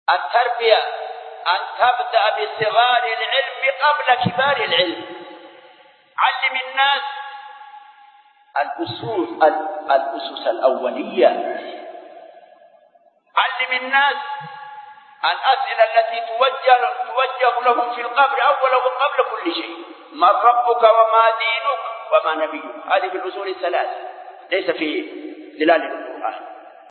التربية أن تبدأ بصغار العلم قبل كبار العلم. علم الناس الأسس الأولية. علم الناس الأسئلة التي توجه لهم في القبر أولا وقبل كل شيء. من ربك وما دينك وما نبيك. هذه في الأصول الثلاث، ليس في ظلال القرآن.